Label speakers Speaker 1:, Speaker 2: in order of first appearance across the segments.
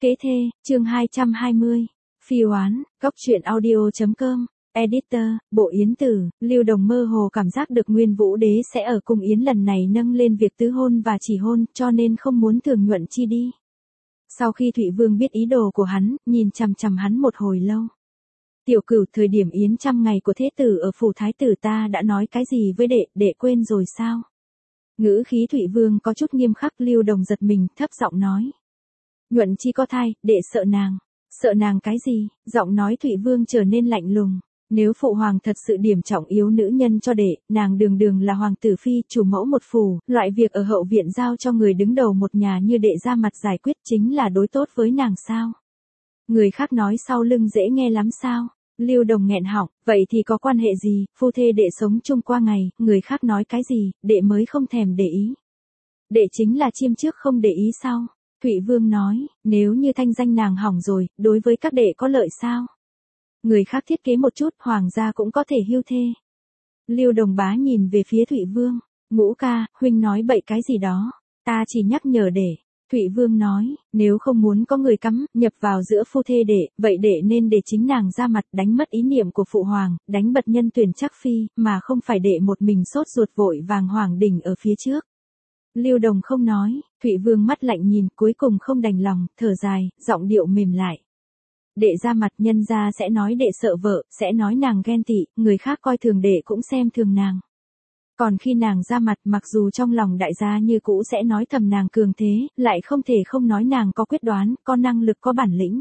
Speaker 1: Kế thê, chương 220. Phi oán, góc truyện audio.com. Editor, Bộ Yến Tử. Lưu Đồng mơ hồ cảm giác được Nguyên Vũ Đế sẽ ở cung Yến lần này nâng lên việc tứ hôn và chỉ hôn, cho nên không muốn Thường Nhuận Chi đi. Sau khi Thụy Vương biết ý đồ của hắn, nhìn chằm chằm hắn một hồi lâu. Tiểu Cửu, thời điểm Yến 100 ngày của thế tử ở phủ thái tử ta đã nói cái gì với đệ quên rồi sao? Ngữ khí Thụy Vương có chút nghiêm khắc. Lưu Đồng giật mình, thấp giọng nói. Nhuận Chi có thai, đệ sợ nàng. Sợ nàng cái gì? Giọng nói Thụy Vương trở nên lạnh lùng. Nếu phụ hoàng thật sự điểm trọng yếu nữ nhân cho đệ, nàng đường đường là hoàng tử phi, chủ mẫu một phủ, loại việc ở hậu viện giao cho người đứng đầu một nhà như đệ ra mặt giải quyết chính là đối tốt với nàng sao? Người khác nói sau lưng dễ nghe lắm sao? Lưu Đồng nghẹn họng, vậy thì có quan hệ gì, phu thê đệ sống chung qua ngày, người khác nói cái gì, đệ mới không thèm để ý. Đệ chính là chiêm trước không để ý sao? Thụy Vương nói, nếu như thanh danh nàng hỏng rồi, đối với các đệ có lợi sao? Người khác thiết kế một chút, hoàng gia cũng có thể hưu thê. Lưu Đồng bá nhìn về phía Thụy Vương, Ngũ ca, huynh nói bậy cái gì đó, ta chỉ nhắc nhở để. Thụy Vương nói, nếu không muốn có người cắm, nhập vào giữa phu thê đệ, vậy đệ nên để chính nàng ra mặt đánh mất ý niệm của phụ hoàng, đánh bật nhân tuyển chắc phi, mà không phải đệ một mình sốt ruột vội vàng hoàng đỉnh ở phía trước. Lưu Đồng không nói, Thụy Vương mắt lạnh nhìn, cuối cùng không đành lòng, thở dài, giọng điệu mềm lại. Đệ ra mặt, nhân gia sẽ nói đệ sợ vợ, sẽ nói nàng ghen tị, người khác coi thường đệ cũng xem thường nàng. Còn khi nàng ra mặt, mặc dù trong lòng đại gia như cũ sẽ nói thầm nàng cường thế, lại không thể không nói nàng có quyết đoán, có năng lực, có bản lĩnh.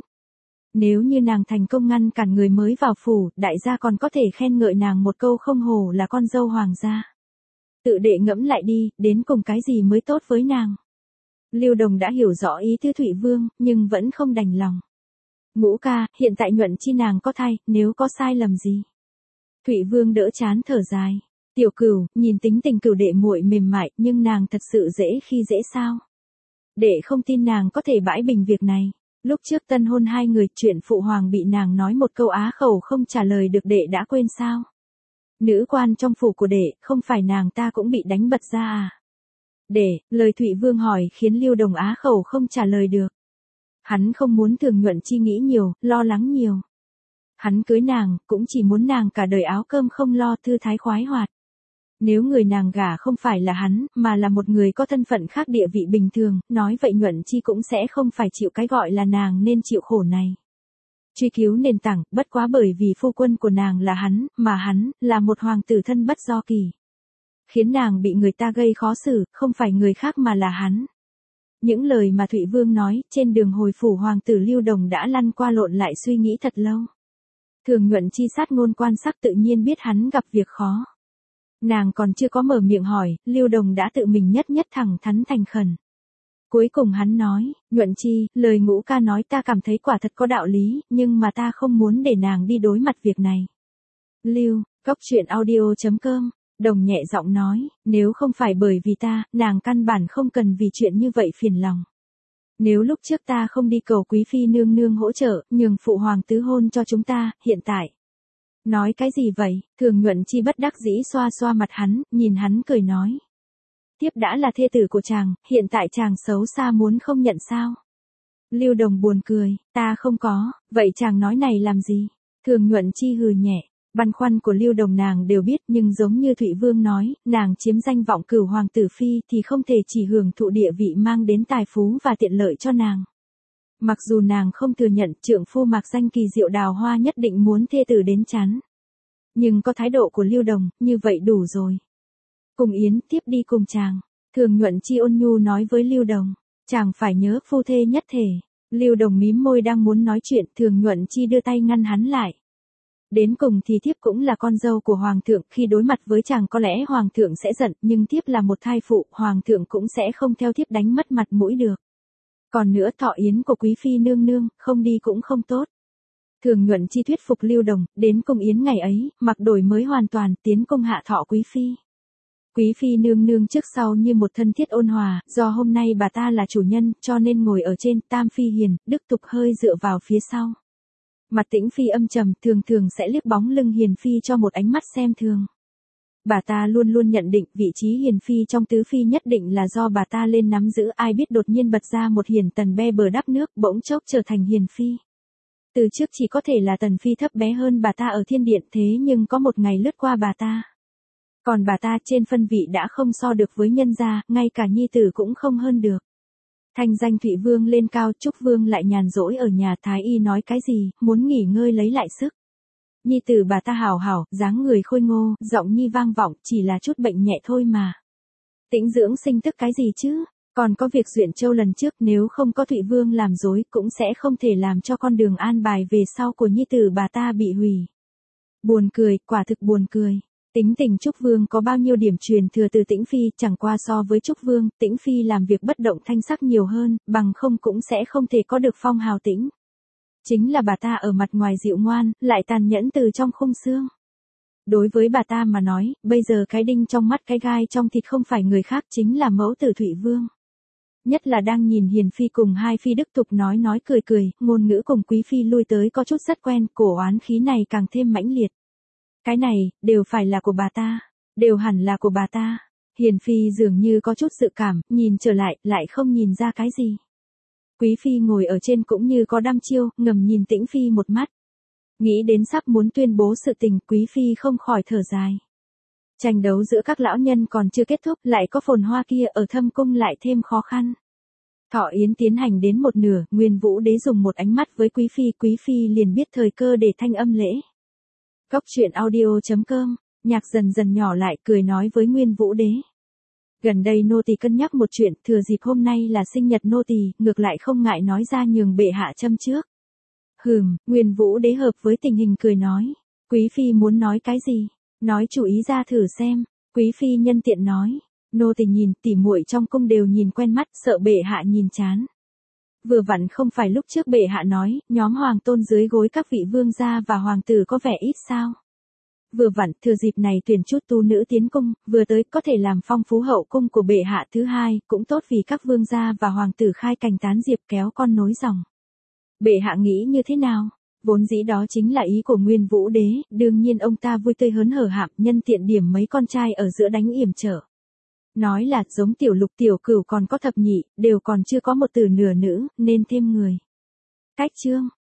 Speaker 1: Nếu như nàng thành công ngăn cản người mới vào phủ, đại gia còn có thể khen ngợi nàng một câu không hổ là con dâu hoàng gia. Tự đệ ngẫm lại đi, đến cùng cái gì mới tốt với nàng. Lưu Đồng đã hiểu rõ ý tứ Thụy Vương, nhưng vẫn không đành lòng. Ngũ ca, hiện tại Nhuận Chi nàng có thai, nếu có sai lầm gì? Thụy Vương đỡ chán thở dài. Tiểu Cửu, nhìn tính tình Cửu đệ muội mềm mại, nhưng nàng thật sự dễ khi dễ sao? Đệ không tin nàng có thể bãi bình việc này. Lúc trước tân hôn hai người, chuyện phụ hoàng bị nàng nói một câu á khẩu không trả lời được, đệ đã quên sao? Nữ quan trong phủ của đệ, không phải nàng ta cũng bị đánh bật ra à? Đệ, lời Thụy Vương hỏi khiến Lưu Đồng á khẩu không trả lời được. Hắn không muốn Thường Nhuận Chi nghĩ nhiều, lo lắng nhiều. Hắn cưới nàng, cũng chỉ muốn nàng cả đời áo cơm không lo, thư thái khoái hoạt. Nếu người nàng gả không phải là hắn, mà là một người có thân phận khác, địa vị bình thường, nói vậy Nhuận Chi cũng sẽ không phải chịu cái gọi là nàng nên chịu khổ này. Truy cứu nền tảng, bất quá bởi vì phu quân của nàng là hắn, mà hắn, là một hoàng tử thân bất do kỳ. Khiến nàng bị người ta gây khó xử, không phải người khác mà là hắn. Những lời mà Thụy Vương nói, trên đường hồi phủ hoàng tử Lưu Đồng đã lăn qua lộn lại suy nghĩ thật lâu. Thường Nhuận Chi sát ngôn quan sắc tự nhiên biết hắn gặp việc khó. Nàng còn chưa có mở miệng hỏi, Lưu Đồng đã tự mình nhất thẳng thắn thành khẩn. Cuối cùng hắn nói, Nhuận Chi, lời Ngũ ca nói ta cảm thấy quả thật có đạo lý, nhưng mà ta không muốn để nàng đi đối mặt việc này. Lưu, góc truyện audio.com. Đồng nhẹ giọng nói, nếu không phải bởi vì ta, nàng căn bản không cần vì chuyện như vậy phiền lòng. Nếu lúc trước ta không đi cầu quý phi nương nương hỗ trợ, nhường phụ hoàng tứ hôn cho chúng ta, hiện tại. Nói cái gì vậy? Thường Nhuận Chi bất đắc dĩ xoa xoa mặt hắn, nhìn hắn cười nói. Tiếp đã là thê tử của chàng, hiện tại chàng xấu xa muốn không nhận sao? Lưu Đồng buồn cười, ta không có, vậy chàng nói này làm gì? Thường Nhuận Chi hừ nhẹ. Băn khoăn của Lưu Đồng nàng đều biết, nhưng giống như Thụy Vương nói, nàng chiếm danh vọng cửu hoàng tử phi thì không thể chỉ hưởng thụ địa vị mang đến tài phú và tiện lợi cho nàng. Mặc dù nàng không thừa nhận trượng phu mạc danh kỳ diệu đào hoa nhất định muốn thê tử đến chán. Nhưng có thái độ của Lưu Đồng, như vậy đủ rồi. Cùng Yến, tiếp đi cùng chàng. Thường Nhuận Chi ôn nhu nói với Lưu Đồng, chàng phải nhớ phu thê nhất thể. Lưu Đồng mím môi đang muốn nói chuyện, Thường Nhuận Chi đưa tay ngăn hắn lại. Đến cùng thì thiếp cũng là con dâu của hoàng thượng, khi đối mặt với chàng có lẽ hoàng thượng sẽ giận, nhưng thiếp là một thai phụ, hoàng thượng cũng sẽ không theo thiếp đánh mất mặt mũi được. Còn nữa, thọ yến của quý phi nương nương, không đi cũng không tốt. Thường Nhuận Chi thuyết phục Lưu Đồng, đến cung yến ngày ấy, mặc đổi mới hoàn toàn, tiến cung hạ thọ quý phi. Quý phi nương nương trước sau như một thân thiết ôn hòa, do hôm nay bà ta là chủ nhân, cho nên ngồi ở trên, tam phi hiền, đức tục hơi dựa vào phía sau. Mặt Tĩnh phi âm trầm, thường sẽ liếc bóng lưng hiền phi cho một ánh mắt xem thường. Bà ta luôn luôn nhận định vị trí hiền phi trong tứ phi nhất định là do bà ta lên nắm giữ, ai biết đột nhiên bật ra một hiền tần be bờ đắp nước, bỗng chốc trở thành hiền phi. Từ trước chỉ có thể là tần phi thấp bé hơn bà ta ở thiên điện, thế nhưng có một ngày lướt qua bà ta. Còn bà ta trên phân vị đã không so được với nhân gia, ngay cả nhi tử cũng không hơn được. Thanh danh Thụy Vương lên cao, Trúc Vương lại nhàn rỗi ở nhà, thái y nói cái gì, muốn nghỉ ngơi lấy lại sức. Nhi tử bà ta hảo hảo, dáng người khôi ngô, giọng nhi vang vọng, chỉ là chút bệnh nhẹ thôi mà. Tĩnh dưỡng sinh tức cái gì chứ? Còn có việc Duyện Châu lần trước, nếu không có Thụy Vương làm dối cũng sẽ không thể làm cho con đường an bài về sau của nhi tử bà ta bị hủy. Buồn cười, quả thực buồn cười. Tính tình Trúc Vương có bao nhiêu điểm truyền thừa từ Tĩnh Phi, chẳng qua so với Trúc Vương, Tĩnh Phi làm việc bất động thanh sắc nhiều hơn, bằng không cũng sẽ không thể có được phong hào Tĩnh. Chính là bà ta ở mặt ngoài dịu ngoan, lại tàn nhẫn từ trong khung xương. Đối với bà ta mà nói, bây giờ cái đinh trong mắt cái gai trong thịt không phải người khác, chính là mẫu tử Thụy Vương. Nhất là đang nhìn Hiền Phi cùng hai Phi đức tục nói cười cười, ngôn ngữ cùng Quý Phi lui tới có chút rất quen, cổ oán khí này càng thêm mãnh liệt. Cái này, đều phải là của bà ta, đều hẳn là của bà ta. Hiền Phi dường như có chút dự cảm, nhìn trở lại không nhìn ra cái gì. Quý Phi ngồi ở trên cũng như có đăm chiêu, ngầm nhìn Tĩnh Phi một mắt. Nghĩ đến sắp muốn tuyên bố sự tình, Quý Phi không khỏi thở dài. Tranh đấu giữa các lão nhân còn chưa kết thúc, lại có phồn hoa kia ở thâm cung lại thêm khó khăn. Thọ yến tiến hành đến một nửa, Nguyên Vũ Đế dùng một ánh mắt với Quý Phi liền biết thời cơ để thanh âm lễ. Góc truyện audio.com, nhạc dần dần nhỏ lại, cười nói với Nguyên Vũ Đế. Gần đây nô tỳ cân nhắc một chuyện, thừa dịp hôm nay là sinh nhật nô tỳ, ngược lại không ngại nói ra nhường bệ hạ châm trước. Nguyên Vũ Đế hợp với tình hình cười nói. Quý Phi muốn nói cái gì? Nói chủ ý ra thử xem. Quý Phi nhân tiện nói. Nô tỳ nhìn, tỉ muội trong cung đều nhìn quen mắt, sợ bệ hạ nhìn chán. Vừa vặn không phải lúc trước bệ hạ nói, nhóm hoàng tôn dưới gối các vị vương gia và hoàng tử có vẻ ít sao. Vừa vặn, thừa dịp này tuyển chút tu nữ tiến cung, vừa tới có thể làm phong phú hậu cung của bệ hạ, thứ hai, cũng tốt vì các vương gia và hoàng tử khai cành tán diệp kéo con nối dòng. Bệ hạ nghĩ như thế nào? Vốn dĩ đó chính là ý của Nguyên Vũ Đế, đương nhiên ông ta vui tươi hớn hở hạm, nhân tiện điểm mấy con trai ở giữa đánh yểm trở. Nói là giống Tiểu Lục Tiểu Cửu còn có thập nhị, đều còn chưa có một tử nửa nữ, nên thêm người. Cách chương.